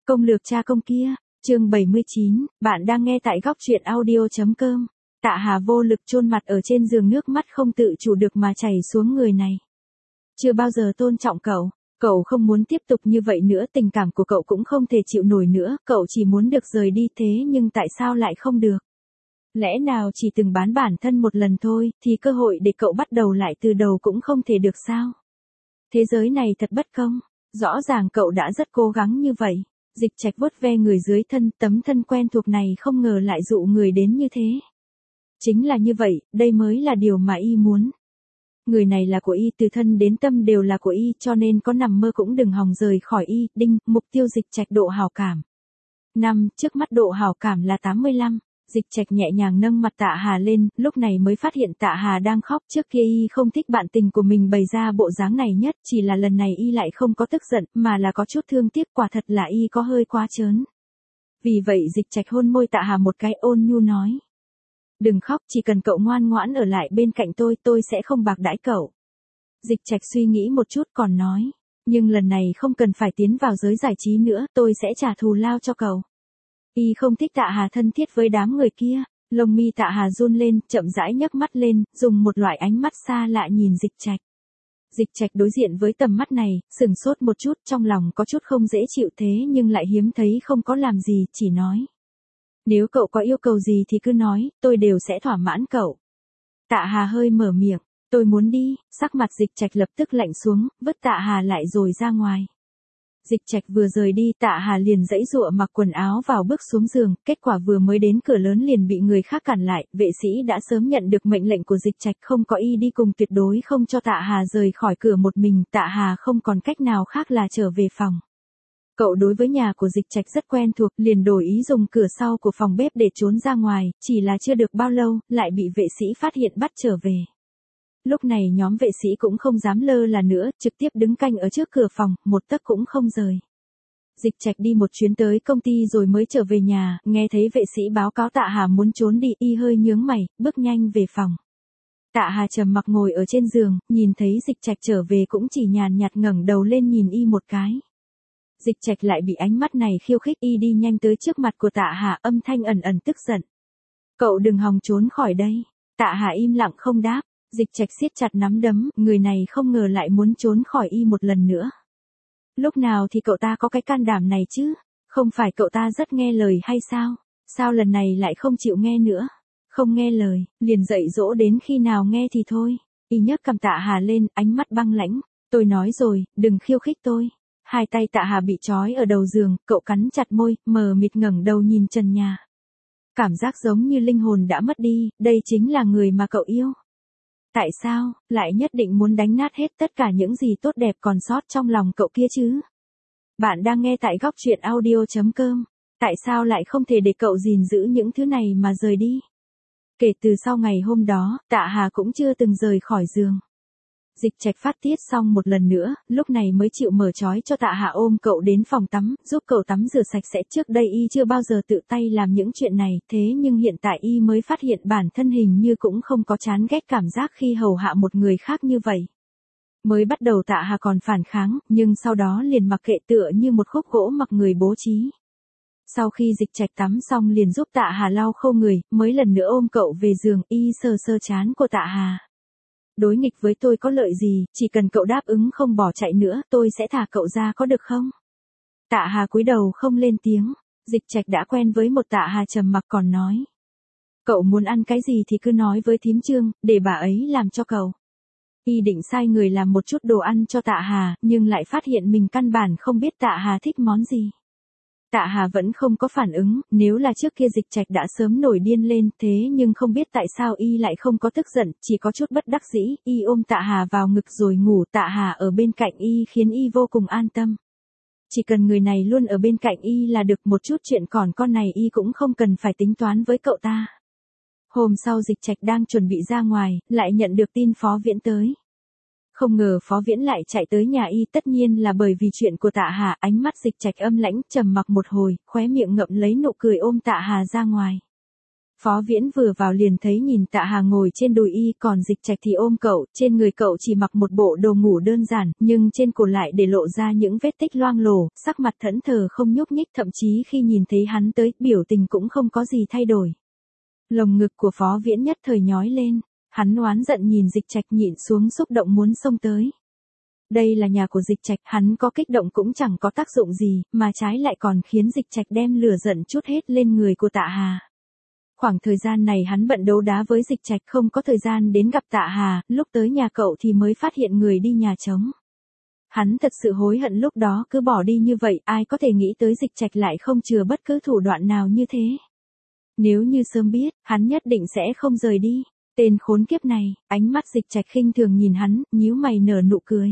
Công lược cha công kia, chương 79, bạn đang nghe tại góc truyện audio.com. Tạ Hà vô lực chôn mặt ở trên giường, nước mắt không tự chủ được mà chảy xuống người này. Chưa bao giờ tôn trọng cậu không muốn tiếp tục như vậy nữa, tình cảm của cậu cũng không thể chịu nổi nữa, cậu chỉ muốn được rời đi, thế nhưng tại sao lại không được? Lẽ nào chỉ từng bán bản thân một lần thôi, thì cơ hội để cậu bắt đầu lại từ đầu cũng không thể được sao? Thế giới này thật bất công, rõ ràng cậu đã rất cố gắng như vậy. Dịch Trạch vuốt ve người dưới thân, tấm thân quen thuộc này không ngờ lại dụ người đến như thế. Chính là như vậy, đây mới là điều mà y muốn. Người này là của y, từ thân đến tâm đều là của y, cho nên có nằm mơ cũng đừng hòng rời khỏi y. Đinh, mục tiêu Dịch Trạch độ hảo cảm 5, trước mắt độ hảo cảm là 85. Dịch Trạch nhẹ nhàng nâng mặt Tạ Hà lên, lúc này mới phát hiện Tạ Hà đang khóc. Trước kia y không thích bạn tình của mình bày ra bộ dáng này nhất, chỉ là lần này y lại không có tức giận, mà là có chút thương tiếc, quả thật là y có hơi quá trớn. Vì vậy Dịch Trạch hôn môi Tạ Hà một cái, ôn nhu nói: "Đừng khóc, chỉ cần cậu ngoan ngoãn ở lại bên cạnh tôi sẽ không bạc đãi cậu." Dịch Trạch suy nghĩ một chút còn nói: "Nhưng lần này không cần phải tiến vào giới giải trí nữa, tôi sẽ trả thù lao cho cậu." Y không thích Tạ Hà thân thiết với đám người kia. Lông mi Tạ Hà run lên, chậm rãi nhấc mắt lên, dùng một loại ánh mắt xa lạ nhìn Dịch Trạch. Dịch Trạch đối diện với tầm mắt này, sửng sốt một chút, trong lòng có chút không dễ chịu, thế nhưng lại hiếm thấy không có làm gì, chỉ nói: "Nếu cậu có yêu cầu gì thì cứ nói, tôi đều sẽ thỏa mãn cậu." Tạ Hà hơi mở miệng: "Tôi muốn đi." Sắc mặt Dịch Trạch lập tức lạnh xuống, vứt Tạ Hà lại rồi ra ngoài. Dịch Trạch vừa rời đi, Tạ Hà liền giãy giụa mặc quần áo vào bước xuống giường, kết quả vừa mới đến cửa lớn liền bị người khác cản lại. Vệ sĩ đã sớm nhận được mệnh lệnh của Dịch Trạch, không có y đi cùng, tuyệt đối không cho Tạ Hà rời khỏi cửa một mình. Tạ Hà không còn cách nào khác là trở về phòng. Cậu đối với nhà của Dịch Trạch rất quen thuộc, liền đổi ý dùng cửa sau của phòng bếp để trốn ra ngoài, chỉ là chưa được bao lâu, lại bị vệ sĩ phát hiện bắt trở về. Lúc này nhóm vệ sĩ cũng không dám lơ là nữa, trực tiếp đứng canh ở trước cửa phòng, một tấc cũng không rời. Dịch Trạch đi một chuyến tới công ty rồi mới trở về nhà, nghe thấy vệ sĩ báo cáo Tạ Hà muốn trốn đi, y hơi nhướng mày, bước nhanh về phòng. Tạ Hà trầm mặc ngồi ở trên giường, nhìn thấy Dịch Trạch trở về cũng chỉ nhàn nhạt ngẩng đầu lên nhìn y một cái. Dịch Trạch lại bị ánh mắt này khiêu khích, y đi nhanh tới trước mặt của Tạ Hà, âm thanh ẩn ẩn tức giận: "Cậu đừng hòng trốn khỏi đây." Tạ Hà im lặng không đáp. Dịch Trạch siết chặt nắm đấm, người này không ngờ lại muốn trốn khỏi y một lần nữa. Lúc nào thì cậu ta có cái can đảm này chứ? Không phải cậu ta rất nghe lời hay sao? Sao lần này lại không chịu nghe nữa? Không nghe lời, liền dạy dỗ đến khi nào nghe thì thôi. Y nhấc cầm Tạ Hà lên, ánh mắt băng lãnh: "Tôi nói rồi, đừng khiêu khích tôi." Hai tay Tạ Hà bị trói ở đầu giường, cậu cắn chặt môi, mờ mịt ngẩng đầu nhìn trần nhà. Cảm giác giống như linh hồn đã mất đi, đây chính là người mà cậu yêu. Tại sao, lại nhất định muốn đánh nát hết tất cả những gì tốt đẹp còn sót trong lòng cậu kia chứ? Bạn đang nghe tại góc truyện audio.com. Tại sao lại không thể để cậu gìn giữ những thứ này mà rời đi? Kể từ sau ngày hôm đó, Tạ Hà cũng chưa từng rời khỏi giường. Dịch Trạch phát tiết xong một lần nữa, lúc này mới chịu mở trói cho Tạ Hà, ôm cậu đến phòng tắm, giúp cậu tắm rửa sạch sẽ. Trước đây y chưa bao giờ tự tay làm những chuyện này, thế nhưng hiện tại y mới phát hiện bản thân hình như cũng không có chán ghét cảm giác khi hầu hạ một người khác như vậy. Mới bắt đầu Tạ Hà còn phản kháng, nhưng sau đó liền mặc kệ, tựa như một khúc gỗ mặc người bố trí. Sau khi Dịch Trạch tắm xong liền giúp Tạ Hà lau khô người, mới lần nữa ôm cậu về giường, y sờ sờ trán của Tạ Hà. "Đối nghịch với tôi có lợi gì, chỉ cần cậu đáp ứng không bỏ chạy nữa, tôi sẽ thả cậu ra, có được không?" Tạ Hà cúi đầu không lên tiếng. Dịch Trạch đã quen với một Tạ Hà trầm mặc còn nói: "Cậu muốn ăn cái gì thì cứ nói với thím Trương, để bà ấy làm cho cậu." Y định sai người làm một chút đồ ăn cho Tạ Hà, nhưng lại phát hiện mình căn bản không biết Tạ Hà thích món gì. Tạ Hà vẫn không có phản ứng, nếu là trước kia Dịch Trạch đã sớm nổi điên lên, thế nhưng không biết tại sao y lại không có tức giận, chỉ có chút bất đắc dĩ. Y ôm Tạ Hà vào ngực rồi ngủ, Tạ Hà ở bên cạnh y khiến y vô cùng an tâm. Chỉ cần người này luôn ở bên cạnh y là được, một chút chuyện còn con này y cũng không cần phải tính toán với cậu ta. Hôm sau Dịch Trạch đang chuẩn bị ra ngoài, lại nhận được tin Phó Viễn tới. Không ngờ Phó Viễn lại chạy tới nhà y, tất nhiên là bởi vì chuyện của Tạ Hà. Ánh mắt Dịch Trạch âm lãnh, trầm mặc một hồi, khóe miệng ngậm lấy nụ cười, ôm Tạ Hà ra ngoài. Phó Viễn vừa vào liền thấy nhìn Tạ Hà ngồi trên đùi y, còn Dịch Trạch thì ôm cậu, trên người cậu chỉ mặc một bộ đồ ngủ đơn giản, nhưng trên cổ lại để lộ ra những vết tích loang lổ, sắc mặt thẫn thờ không nhúc nhích, thậm chí khi nhìn thấy hắn tới, biểu tình cũng không có gì thay đổi. Lồng ngực của Phó Viễn nhất thời nhói lên, hắn oán giận nhìn Dịch Trạch, nhịn xuống xúc động muốn xông tới. Đây là nhà của Dịch Trạch, hắn có kích động cũng chẳng có tác dụng gì, mà trái lại còn khiến Dịch Trạch đem lửa giận trút hết lên người của Tạ Hà. Khoảng thời gian này hắn bận đấu đá với Dịch Trạch, không có thời gian đến gặp Tạ Hà, lúc tới nhà cậu thì mới phát hiện người đi nhà trống. Hắn thật sự hối hận lúc đó cứ bỏ đi như vậy, ai có thể nghĩ tới Dịch Trạch lại không chừa bất cứ thủ đoạn nào như thế. Nếu như sớm biết, hắn nhất định sẽ không rời đi. Tên khốn kiếp này, ánh mắt Dịch Trạch khinh thường nhìn hắn, nhíu mày nở nụ cười.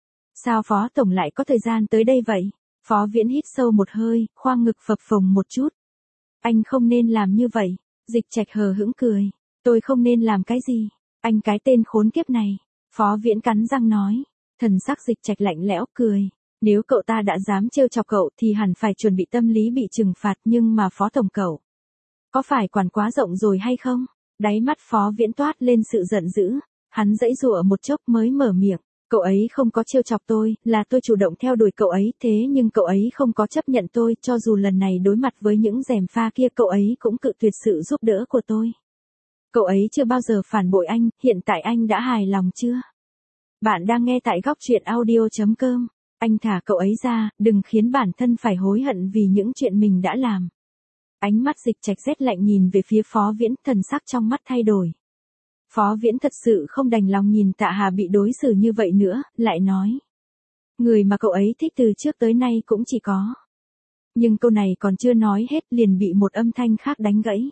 Sao Phó Tổng lại có thời gian tới đây vậy? Phó Viễn hít sâu một hơi, khoang ngực phập phồng một chút. Anh không nên làm như vậy. Dịch Trạch hờ hững cười. Tôi không nên làm cái gì? Anh cái tên khốn kiếp này. Phó Viễn cắn răng nói. Thần sắc Dịch Trạch lạnh lẽo cười. Nếu cậu ta đã dám trêu chọc cậu thì hẳn phải chuẩn bị tâm lý bị trừng phạt, nhưng mà Phó Tổng cậu có phải quản quá rộng rồi hay không? Đáy mắt Phó Viễn toát lên sự giận dữ. Hắn giãy giụa một chốc mới mở miệng. Cậu ấy không có trêu chọc tôi, là tôi chủ động theo đuổi cậu ấy, thế nhưng cậu ấy không có chấp nhận tôi, cho dù lần này đối mặt với những gièm pha kia cậu ấy cũng cự tuyệt sự giúp đỡ của tôi. Cậu ấy chưa bao giờ phản bội anh, hiện tại anh đã hài lòng chưa? Bạn đang nghe tại góc truyện audio.com. Anh thả cậu ấy ra, đừng khiến bản thân phải hối hận vì những chuyện mình đã làm. Ánh mắt Dịch Trạch rét lạnh nhìn về phía Phó Viễn, thần sắc trong mắt thay đổi. Phó Viễn thật sự không đành lòng nhìn Tạ Hà bị đối xử như vậy nữa, lại nói. Người mà cậu ấy thích từ trước tới nay cũng chỉ có. Nhưng câu này còn chưa nói hết liền bị một âm thanh khác đánh gãy.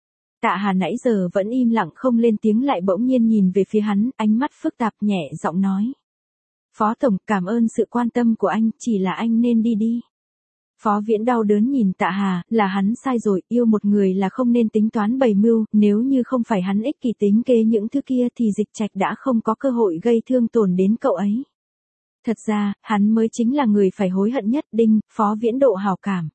Tạ Hà nãy giờ vẫn im lặng không lên tiếng lại bỗng nhiên nhìn về phía hắn, ánh mắt phức tạp nhẹ giọng nói. Phó Tổng, cảm ơn sự quan tâm của anh, chỉ là anh nên đi đi. Phó Viễn đau đớn nhìn Tạ Hà, là hắn sai rồi, yêu một người là không nên tính toán bày mưu, nếu như không phải hắn ích kỷ tính kế những thứ kia thì Dịch Trạch đã không có cơ hội gây thương tổn đến cậu ấy. Thật ra, hắn mới chính là người phải hối hận nhất. Đinh, Phó Viễn độ hảo cảm.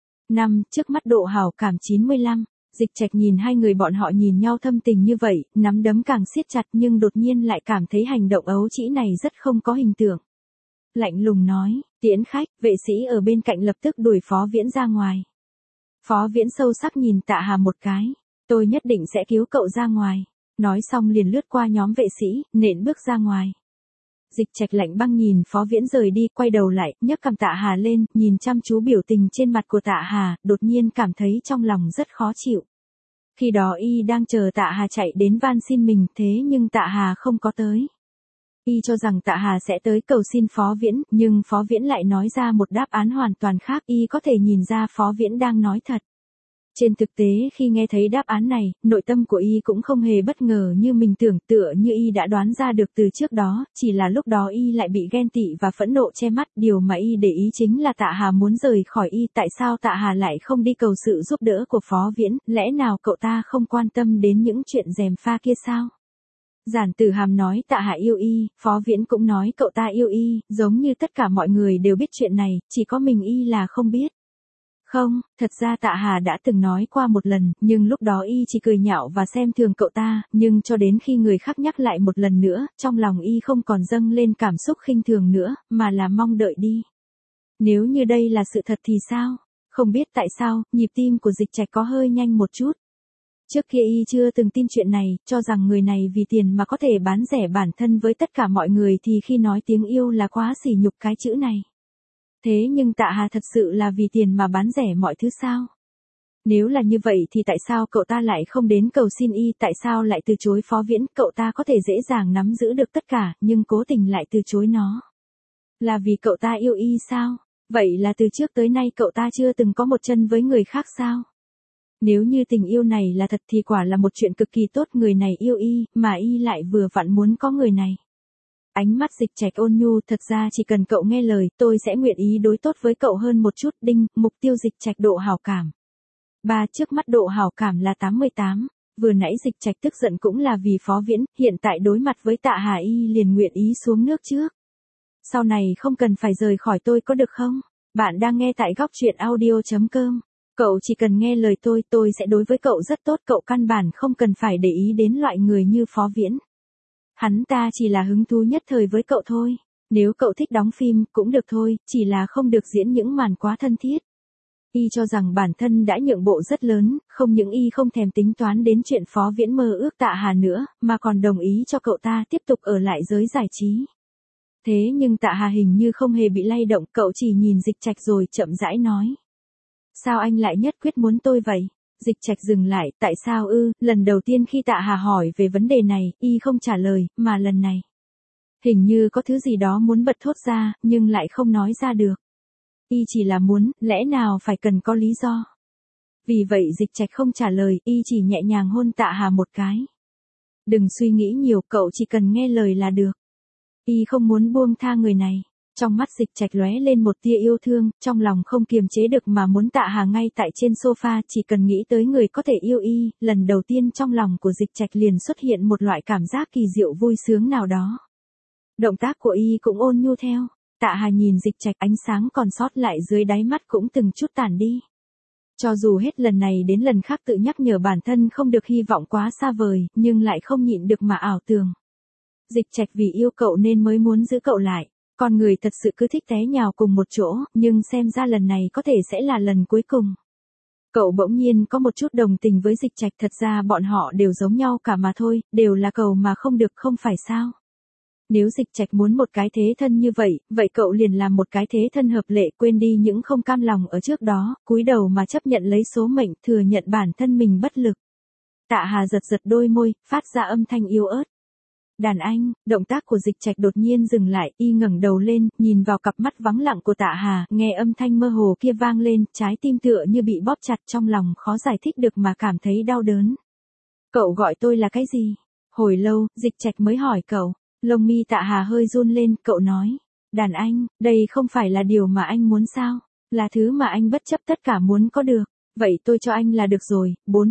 Trước mắt độ hảo cảm 95. Dịch Trạch nhìn hai người bọn họ nhìn nhau thâm tình như vậy, nắm đấm càng siết chặt nhưng đột nhiên lại cảm thấy hành động ấu trĩ này rất không có hình tượng. Lạnh lùng nói, tiễn khách, vệ sĩ ở bên cạnh lập tức đuổi Phó Viễn ra ngoài. Phó Viễn sâu sắc nhìn Tạ Hà một cái, tôi nhất định sẽ cứu cậu ra ngoài. Nói xong liền lướt qua nhóm vệ sĩ, nện bước ra ngoài. Dịch Trạch lạnh băng nhìn Phó Viễn rời đi, quay đầu lại, nhấc cằm Tạ Hà lên, nhìn chăm chú biểu tình trên mặt của Tạ Hà, đột nhiên cảm thấy trong lòng rất khó chịu. Khi đó y đang chờ Tạ Hà chạy đến van xin mình, thế nhưng Tạ Hà không có tới. Y cho rằng Tạ Hà sẽ tới cầu xin Phó Viễn, nhưng Phó Viễn lại nói ra một đáp án hoàn toàn khác, y có thể nhìn ra Phó Viễn đang nói thật. Trên thực tế khi nghe thấy đáp án này, nội tâm của y cũng không hề bất ngờ như mình tưởng, tựa như y đã đoán ra được từ trước đó, chỉ là lúc đó y lại bị ghen tị và phẫn nộ che mắt, điều mà y để ý chính là Tạ Hà muốn rời khỏi y, tại sao Tạ Hà lại không đi cầu sự giúp đỡ của Phó Viễn, lẽ nào cậu ta không quan tâm đến những chuyện gièm pha kia sao? Giản Tử Hàm nói Tạ Hà yêu y, Phó Viễn cũng nói cậu ta yêu y, giống như tất cả mọi người đều biết chuyện này, chỉ có mình y là không biết. Không, thật ra Tạ Hà đã từng nói qua một lần, nhưng lúc đó y chỉ cười nhạo và xem thường cậu ta, nhưng cho đến khi người khác nhắc lại một lần nữa, trong lòng y không còn dâng lên cảm xúc khinh thường nữa, mà là mong đợi đi. Nếu như đây là sự thật thì sao? Không biết tại sao, nhịp tim của Dịch Trạch có hơi nhanh một chút. Trước kia y chưa từng tin chuyện này, cho rằng người này vì tiền mà có thể bán rẻ bản thân với tất cả mọi người thì khi nói tiếng yêu là quá sỉ nhục cái chữ này. Thế nhưng Tạ Hà thật sự là vì tiền mà bán rẻ mọi thứ sao? Nếu là như vậy thì tại sao cậu ta lại không đến cầu xin y, tại sao lại từ chối Phó Viễn, cậu ta có thể dễ dàng nắm giữ được tất cả, nhưng cố tình lại từ chối nó. Là vì cậu ta yêu y sao? Vậy là từ trước tới nay cậu ta chưa từng có một chân với người khác sao? Nếu như tình yêu này là thật thì quả là một chuyện cực kỳ tốt, người này yêu y, mà y lại vừa vặn muốn có người này. Ánh mắt Dịch Trạch ôn nhu, thật ra chỉ cần cậu nghe lời, tôi sẽ nguyện ý đối tốt với cậu hơn một chút. Đinh, mục tiêu Dịch Trạch độ hảo cảm. Trước mắt độ hảo cảm là 88. Vừa nãy Dịch Trạch tức giận cũng là vì Phó Viễn, hiện tại đối mặt với Tạ Hà y liền nguyện ý xuống nước trước. Sau này không cần phải rời khỏi tôi có được không? Bạn đang nghe tại góc truyện audio.com. Cậu chỉ cần nghe lời tôi sẽ đối với cậu rất tốt, cậu căn bản không cần phải để ý đến loại người như Phó Viễn. Hắn ta chỉ là hứng thú nhất thời với cậu thôi. Nếu cậu thích đóng phim, cũng được thôi, chỉ là không được diễn những màn quá thân thiết. Y cho rằng bản thân đã nhượng bộ rất lớn, không những Y không thèm tính toán đến chuyện Phó Viễn mơ ước Tạ Hà nữa, mà còn đồng ý cho cậu ta tiếp tục ở lại giới giải trí. Thế nhưng Tạ Hà hình như không hề bị lay động, cậu chỉ nhìn Dịch Trạch rồi chậm rãi nói. Sao anh lại nhất quyết muốn tôi vậy? Dịch Trạch dừng lại, tại sao ư? Lần đầu tiên khi Tạ Hà hỏi về vấn đề này, Y không trả lời, mà lần này. Hình như có thứ gì đó muốn bật thốt ra, nhưng lại không nói ra được. Y chỉ là muốn, lẽ nào phải cần có lý do. Vì vậy Dịch Trạch không trả lời, Y chỉ nhẹ nhàng hôn Tạ Hà một cái. Đừng suy nghĩ nhiều, cậu chỉ cần nghe lời là được. Y không muốn buông tha người này. Trong mắt Dịch Trạch lóe lên một tia yêu thương, trong lòng không kiềm chế được mà muốn Tạ Hà ngay tại trên sofa, chỉ cần nghĩ tới người có thể yêu Y, lần đầu tiên trong lòng của Dịch Trạch liền xuất hiện một loại cảm giác kỳ diệu vui sướng nào đó. Động tác của Y cũng ôn nhu theo. Tạ Hà nhìn Dịch Trạch, ánh sáng còn sót lại dưới đáy mắt cũng từng chút tàn đi. Cho dù hết lần này đến lần khác tự nhắc nhở bản thân không được hy vọng quá xa vời, nhưng lại không nhịn được mà ảo tưởng. Dịch Trạch vì yêu cậu nên mới muốn giữ cậu lại. Con người thật sự cứ thích té nhào cùng một chỗ, nhưng xem ra lần này có thể sẽ là lần cuối cùng. Cậu bỗng nhiên có một chút đồng tình với Dịch Trạch, thật ra bọn họ đều giống nhau cả mà thôi, đều là cậu mà không được không phải sao. Nếu Dịch Trạch muốn một cái thế thân như vậy, vậy cậu liền làm một cái thế thân hợp lệ, quên đi những không cam lòng ở trước đó, cúi đầu mà chấp nhận lấy số mệnh, thừa nhận bản thân mình bất lực. Tạ Hà giật giật đôi môi, phát ra âm thanh yếu ớt. Đàn anh, động tác của Dịch Trạch đột nhiên dừng lại, Y ngẩng đầu lên, nhìn vào cặp mắt vắng lặng của Tạ Hà, nghe âm thanh mơ hồ kia vang lên, trái tim tựa như bị bóp chặt, trong lòng khó giải thích được mà cảm thấy đau đớn. Cậu gọi tôi là cái gì? Hồi lâu, Dịch Trạch mới hỏi cậu. Lông mi Tạ Hà hơi run lên, cậu nói. Đàn anh, đây không phải là điều mà anh muốn sao? Là thứ mà anh bất chấp tất cả muốn có được. Vậy tôi cho anh là được rồi,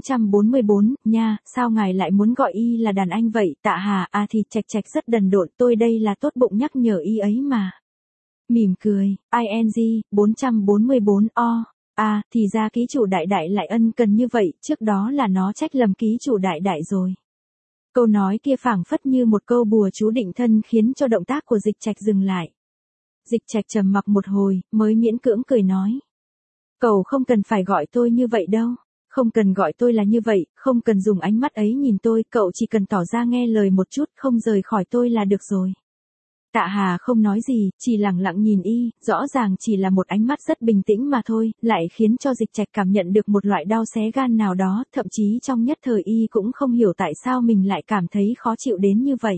444, nha, sao ngài lại muốn gọi Y là đàn anh vậy? Tạ Hà, à thì Trạch rất đần độn, tôi đây là tốt bụng nhắc nhở Y ấy mà. Mỉm cười, ing, 444, à, thì ra ký chủ đại đại lại ân cần như vậy, trước đó là nó trách lầm ký chủ đại đại rồi. Câu nói kia phảng phất như một câu bùa chú định thân khiến cho động tác của Dịch Trạch dừng lại. Dịch Trạch trầm mặc một hồi, mới miễn cưỡng cười nói. Cậu không cần phải gọi tôi như vậy đâu. Không cần gọi tôi là như vậy, không cần dùng ánh mắt ấy nhìn tôi, cậu chỉ cần tỏ ra nghe lời một chút, không rời khỏi tôi là được rồi. Tạ Hà không nói gì, chỉ lặng lặng nhìn Y, rõ ràng chỉ là một ánh mắt rất bình tĩnh mà thôi, lại khiến cho Dịch Trạch cảm nhận được một loại đau xé gan nào đó, thậm chí trong nhất thời Y cũng không hiểu tại sao mình lại cảm thấy khó chịu đến như vậy.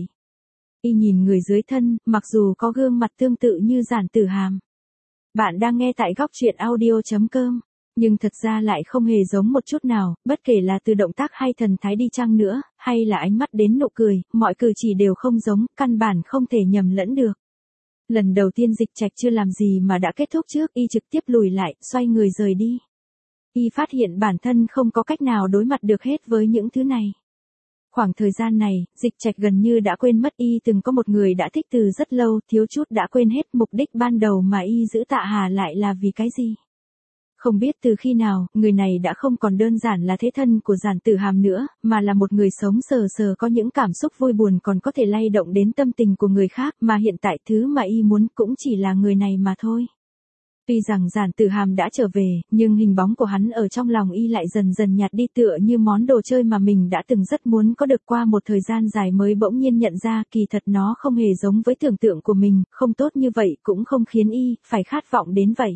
Y nhìn người dưới thân, mặc dù có gương mặt tương tự như Giản Tử Hàm. Bạn đang nghe tại góc truyện audio.com, nhưng thật ra lại không hề giống một chút nào, bất kể là từ động tác hay thần thái đi chăng nữa, hay là ánh mắt đến nụ cười, mọi cử chỉ đều không giống, căn bản không thể nhầm lẫn được. Lần đầu tiên Dịch Trạch chưa làm gì mà đã kết thúc trước, Y trực tiếp lùi lại, xoay người rời đi. Y phát hiện bản thân không có cách nào đối mặt được hết với những thứ này. Khoảng thời gian này, Dịch Trạch gần như đã quên mất Y từng có một người đã thích từ rất lâu, thiếu chút đã quên hết mục đích ban đầu mà Y giữ Tạ Hà lại là vì cái gì. Không biết từ khi nào, người này đã không còn đơn giản là thế thân của Giản Tử Hàm nữa, mà là một người sống sờ sờ có những cảm xúc vui buồn còn có thể lay động đến tâm tình của người khác, mà hiện tại thứ mà Y muốn cũng chỉ là người này mà thôi. Tuy rằng Giản Tử Hàm đã trở về, nhưng hình bóng của hắn ở trong lòng Y lại dần dần nhạt đi, tựa như món đồ chơi mà mình đã từng rất muốn có được qua một thời gian dài mới bỗng nhiên nhận ra kỳ thật nó không hề giống với tưởng tượng của mình, không tốt như vậy cũng không khiến Y phải khát vọng đến vậy.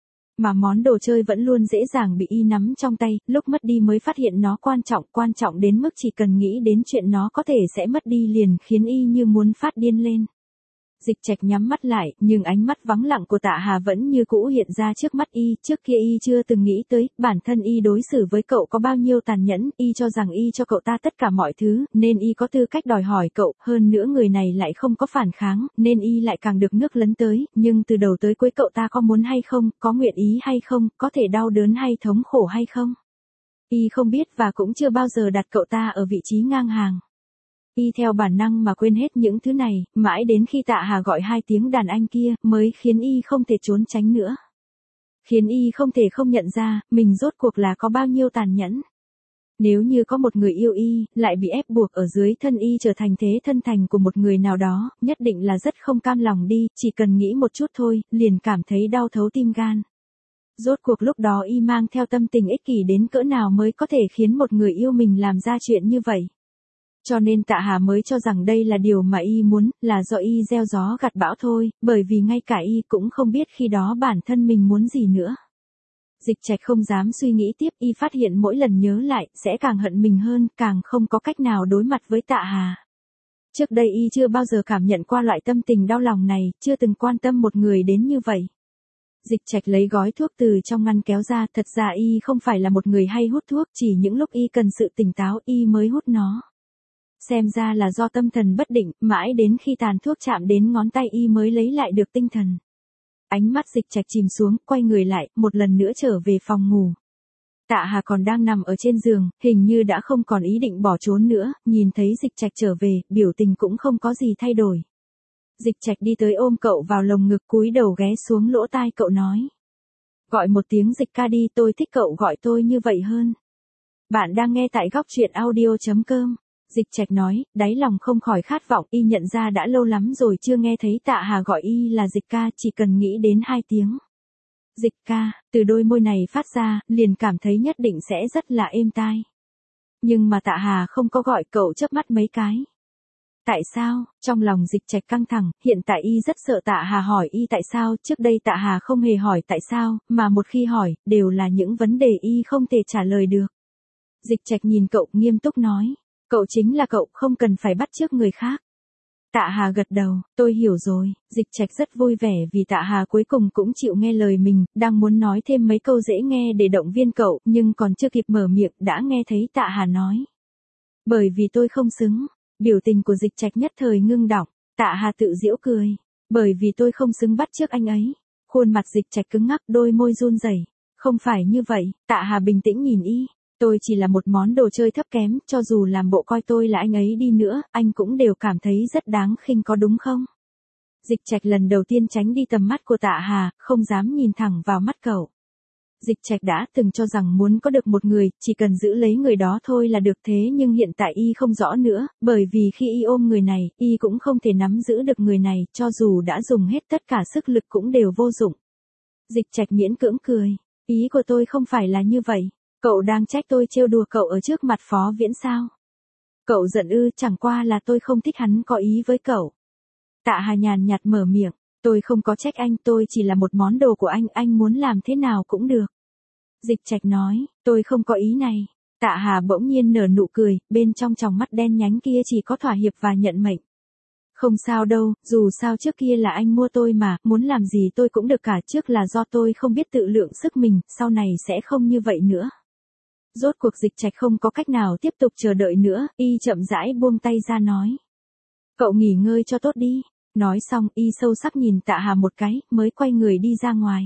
Mà món đồ chơi vẫn luôn dễ dàng bị Y nắm trong tay, lúc mất đi mới phát hiện nó quan trọng đến mức chỉ cần nghĩ đến chuyện nó có thể sẽ mất đi liền khiến Y như muốn phát điên lên. Dịch Trạch nhắm mắt lại, nhưng ánh mắt vắng lặng của Tạ Hà vẫn như cũ hiện ra trước mắt Y, trước kia Y chưa từng nghĩ tới, bản thân Y đối xử với cậu có bao nhiêu tàn nhẫn, Y cho rằng Y cho cậu ta tất cả mọi thứ, nên Y có tư cách đòi hỏi cậu, hơn nữa người này lại không có phản kháng, nên Y lại càng được nước lấn tới, nhưng từ đầu tới cuối cậu ta có muốn hay không, có nguyện ý hay không, có thể đau đớn hay thống khổ hay không. Y không biết và cũng chưa bao giờ đặt cậu ta ở vị trí ngang hàng. Y theo bản năng mà quên hết những thứ này, mãi đến khi Tạ Hà gọi 2 tiếng đàn anh kia, mới khiến Y không thể trốn tránh nữa. khiến y không thể không nhận ra, mình rốt cuộc là có bao nhiêu tàn nhẫn. Nếu như có một người yêu y, lại bị ép buộc ở dưới thân y trở thành thế thân thành của một người nào đó, nhất định là rất không cam lòng đi, chỉ cần nghĩ một chút thôi, liền cảm thấy đau thấu tim gan. Rốt cuộc lúc đó y mang theo tâm tình ích kỷ đến cỡ nào mới có thể khiến một người yêu mình làm ra chuyện như vậy. Cho nên Tạ Hà mới cho rằng đây là điều mà y muốn, là do y gieo gió gặt bão thôi, bởi vì ngay cả y cũng không biết khi đó bản thân mình muốn gì nữa. Dịch Trạch không dám suy nghĩ tiếp, y phát hiện mỗi lần nhớ lại, sẽ càng hận mình hơn, càng không có cách nào đối mặt với Tạ Hà. Trước đây y chưa bao giờ cảm nhận qua loại tâm tình đau lòng này, chưa từng quan tâm một người đến như vậy. Dịch Trạch lấy gói thuốc từ trong ngăn kéo ra, thật ra y không phải là một người hay hút thuốc, chỉ những lúc y cần sự tỉnh táo y mới hút nó. Xem ra là do tâm thần bất định, mãi đến khi tàn thuốc chạm đến ngón tay y mới lấy lại được tinh thần. Ánh mắt Dịch Trạch chìm xuống, quay người lại, một lần nữa trở về phòng ngủ. Tạ Hà còn đang nằm ở trên giường, hình như đã không còn ý định bỏ trốn nữa, nhìn thấy Dịch Trạch trở về, biểu tình cũng không có gì thay đổi. Dịch Trạch đi tới ôm cậu vào lồng ngực, cúi đầu ghé xuống lỗ tai cậu nói. Gọi một tiếng Dịch ca đi, tôi thích cậu gọi tôi như vậy hơn. Bạn đang nghe tại góc truyện audio.com. Dịch Trạch nói, đáy lòng không khỏi khát vọng, y nhận ra đã lâu lắm rồi chưa nghe thấy Tạ Hà gọi y là Dịch ca, chỉ cần nghĩ đến 2 tiếng. Dịch ca, từ đôi môi này phát ra, liền cảm thấy nhất định sẽ rất là êm tai. Nhưng mà Tạ Hà không có gọi, cậu chớp mắt mấy cái. Tại sao? Trong lòng Dịch Trạch căng thẳng, hiện tại y rất sợ Tạ Hà hỏi y tại sao, trước đây Tạ Hà không hề hỏi tại sao, mà một khi hỏi, đều là những vấn đề y không thể trả lời được. Dịch Trạch nhìn cậu, nghiêm túc nói. Cậu chính là cậu, không cần phải bắt chước người khác. Tạ Hà gật đầu, tôi hiểu rồi. Dịch Trạch rất vui vẻ vì Tạ Hà cuối cùng cũng chịu nghe lời mình, đang muốn nói thêm mấy câu dễ nghe để động viên cậu, nhưng còn chưa kịp mở miệng đã nghe thấy Tạ Hà nói. Bởi vì tôi không xứng. Biểu tình của Dịch Trạch nhất thời ngưng đọng. Tạ Hà tự giễu cười. Bởi vì tôi không xứng bắt chước anh ấy. Khuôn mặt Dịch Trạch cứng ngắc, đôi môi run rẩy. Không phải như vậy. Tạ Hà bình tĩnh nhìn y. Tôi chỉ là một món đồ chơi thấp kém, cho dù làm bộ coi tôi là anh ấy đi nữa, anh cũng đều cảm thấy rất đáng khinh có đúng không? Dịch Trạch lần đầu tiên tránh đi tầm mắt của Tạ Hà, không dám nhìn thẳng vào mắt cậu. Dịch Trạch đã từng cho rằng muốn có được một người, chỉ cần giữ lấy người đó thôi là được, thế nhưng hiện tại y không rõ nữa, bởi vì khi y ôm người này, y cũng không thể nắm giữ được người này, cho dù đã dùng hết tất cả sức lực cũng đều vô dụng. Dịch Trạch miễn cưỡng cười, ý của tôi không phải là như vậy. Cậu đang trách tôi trêu đùa cậu ở trước mặt Phó Viễn sao? Cậu giận ư? Chẳng qua là tôi không thích hắn có ý với cậu. Tạ Hà nhàn nhạt mở miệng, tôi không có trách anh, tôi chỉ là một món đồ của anh muốn làm thế nào cũng được. Dịch Trạch nói, tôi không có ý này. Tạ Hà bỗng nhiên nở nụ cười, bên trong tròng mắt đen nhánh kia chỉ có thỏa hiệp và nhận mệnh. Không sao đâu, dù sao trước kia là anh mua tôi mà, muốn làm gì tôi cũng được cả, trước là do tôi không biết tự lượng sức mình, sau này sẽ không như vậy nữa. Rốt cuộc Dịch Trạch không có cách nào tiếp tục chờ đợi nữa, y chậm rãi buông tay ra nói. Cậu nghỉ ngơi cho tốt đi. Nói xong, y sâu sắc nhìn Tạ Hà một cái, mới quay người đi ra ngoài.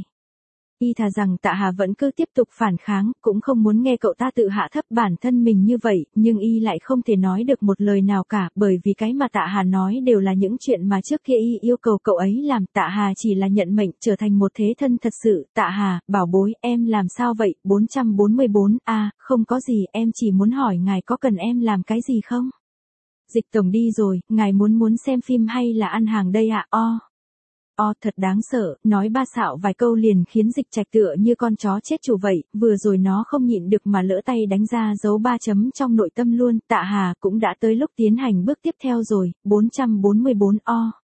Y thà rằng Tạ Hà vẫn cứ tiếp tục phản kháng, cũng không muốn nghe cậu ta tự hạ thấp bản thân mình như vậy, nhưng y lại không thể nói được một lời nào cả, bởi vì cái mà Tạ Hà nói đều là những chuyện mà trước kia y yêu cầu cậu ấy làm. Tạ Hà chỉ là nhận mệnh, trở thành một thế thân thật sự. Tạ Hà, bảo bối, em làm sao vậy? 444, không có gì, em chỉ muốn hỏi ngài có cần em làm cái gì không? Dịch tổng đi rồi, ngài muốn xem phim hay là ăn hàng đây ạ? Thật đáng sợ, nói ba xạo vài câu liền khiến Dịch Trạch tựa như con chó chết chủ vậy, vừa rồi nó không nhịn được mà lỡ tay đánh ra dấu 3 chấm trong nội tâm luôn. Tạ Hà, cũng đã tới lúc tiến hành bước tiếp theo rồi. 444.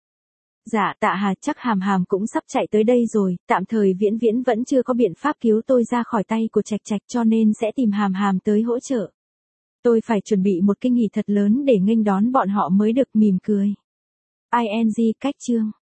Dạ, Tạ Hà, chắc Hàm Hàm cũng sắp chạy tới đây rồi, tạm thời Viễn Viễn vẫn chưa có biện pháp cứu tôi ra khỏi tay của Trạch Trạch, cho nên sẽ tìm Hàm Hàm tới hỗ trợ. Tôi phải chuẩn bị một kinh hỉ thật lớn để nghênh đón bọn họ mới được. Mỉm cười. ING cách chương